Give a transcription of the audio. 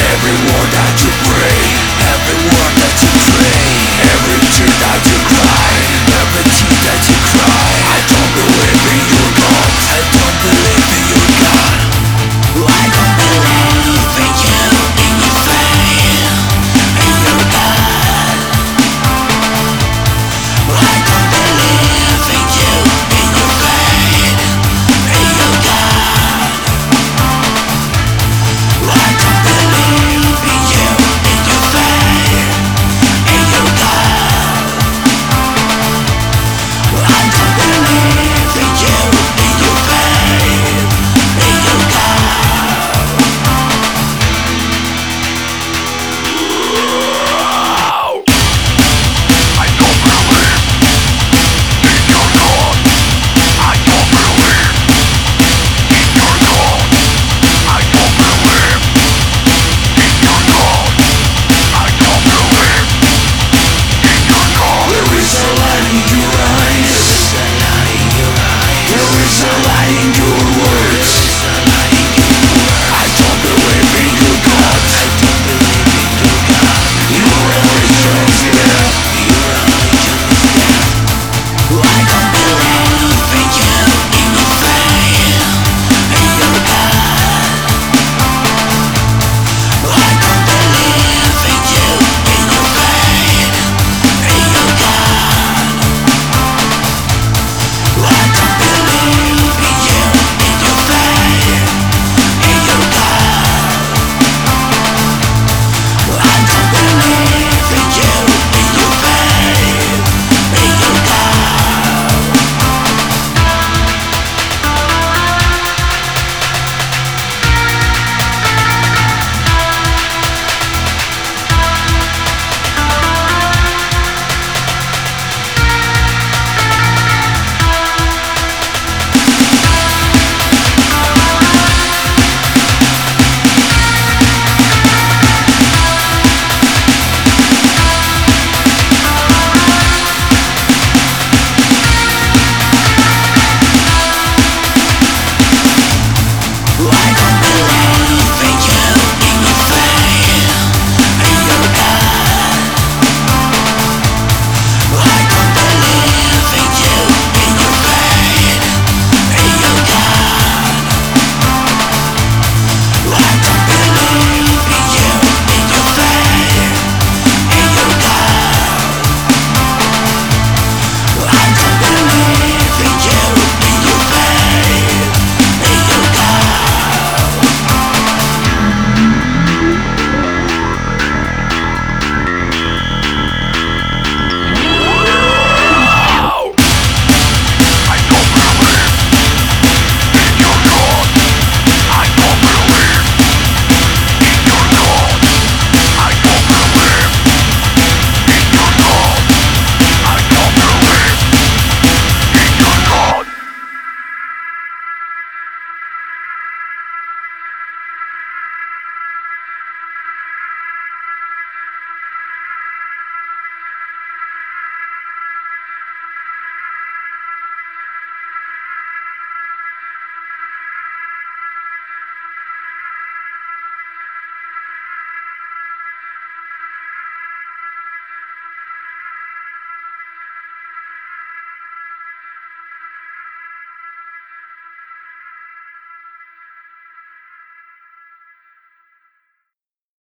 Every word that you pray, every word that you pray, every tear that you cry, every tear that you cry. I don't believe in your God, I don't believe in your God. I don't believe in you, in your faith, in your God. I don't believe in you, in your faith, in your God. I don't believe in you, in your faith, in your God. I don't believe in you, in your faith, in your God. I don't believe in your God. I don't believe in your God. I don't believe in your God. I don't believe in your God. There is a light in your eyes. There is a light in your words. I don't believe in your God. I don't believe in your God. Your religion is dead. Your religion is dead. I don't believe in you, in your faith, in your God. I don't believe in you, in your faith, in your God. I don't believe in you, in your faith, in your God. I don't believe in you, in your faith, in your God. I don't believe in you.